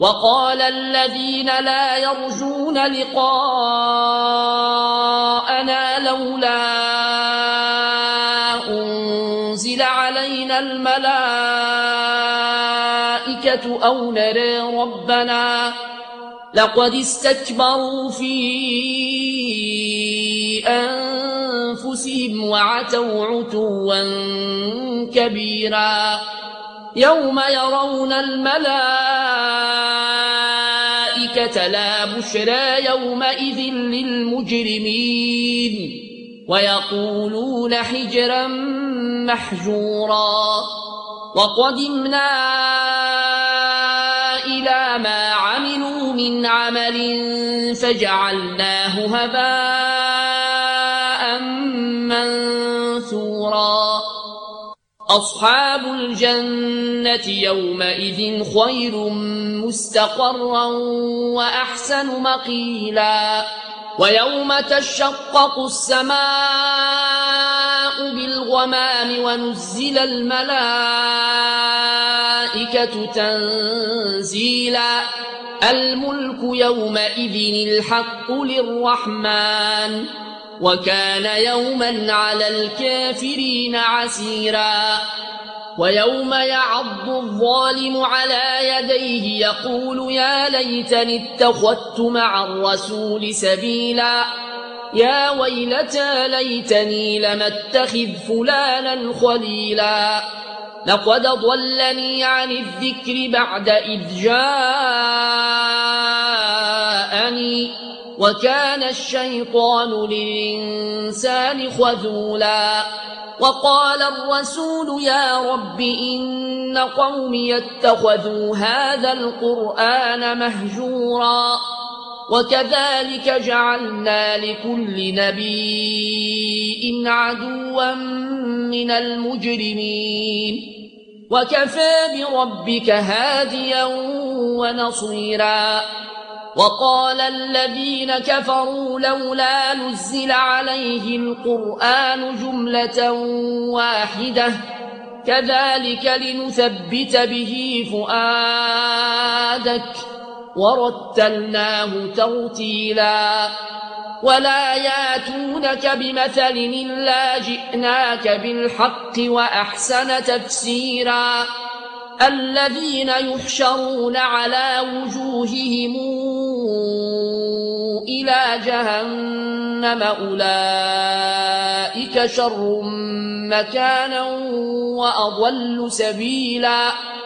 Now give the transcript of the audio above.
وقال الذين لا يرجون لقاءنا لولا أنزل علينا الملائكة أو نرى ربنا لقد استكبروا في أنفسهم وعتوا عتوا كبيرا يوم يرون الملائكة لا بشرى يومئذ للمجرمين ويقولون حجرا محجورا وقدمنا إلى ما عملوا من عمل فجعلناه هباء منثورا أصحاب الجنة يومئذ خير مستقرا وأحسن مقيلا ويوم تشقق السماء بالغمام ونزل الملائكة تنزيلا الملك يومئذ الحق للرحمن وكان يوما على الكافرين عسيرا ويوم يعض الظالم على يديه يقول يا ليتني اتخذت مع الرسول سبيلا يا ويلتى ليتني لم اتخذ فلانا خليلا لقد ضلني عن الذكر بعد إذ جاءني وكان الشيطان للإنسان خذولا وقال الرسول يا رب إن قومي اتخذوا هذا القرآن مهجورا وكذلك جعلنا لكل نبي عدوا من المجرمين وكفى بربك هاديا ونصيرا وقال الذين كفروا لولا نزل عليه القرآن جملة واحدة كذلك لنثبت به فؤادك ورتلناه ترتيلا ولا ياتونك بمثل إلا جئناك بالحق وأحسن تفسيرا الذين يحشرون على وجوههم إلى جهنم أولئك شر مكانا وأضل سبيلا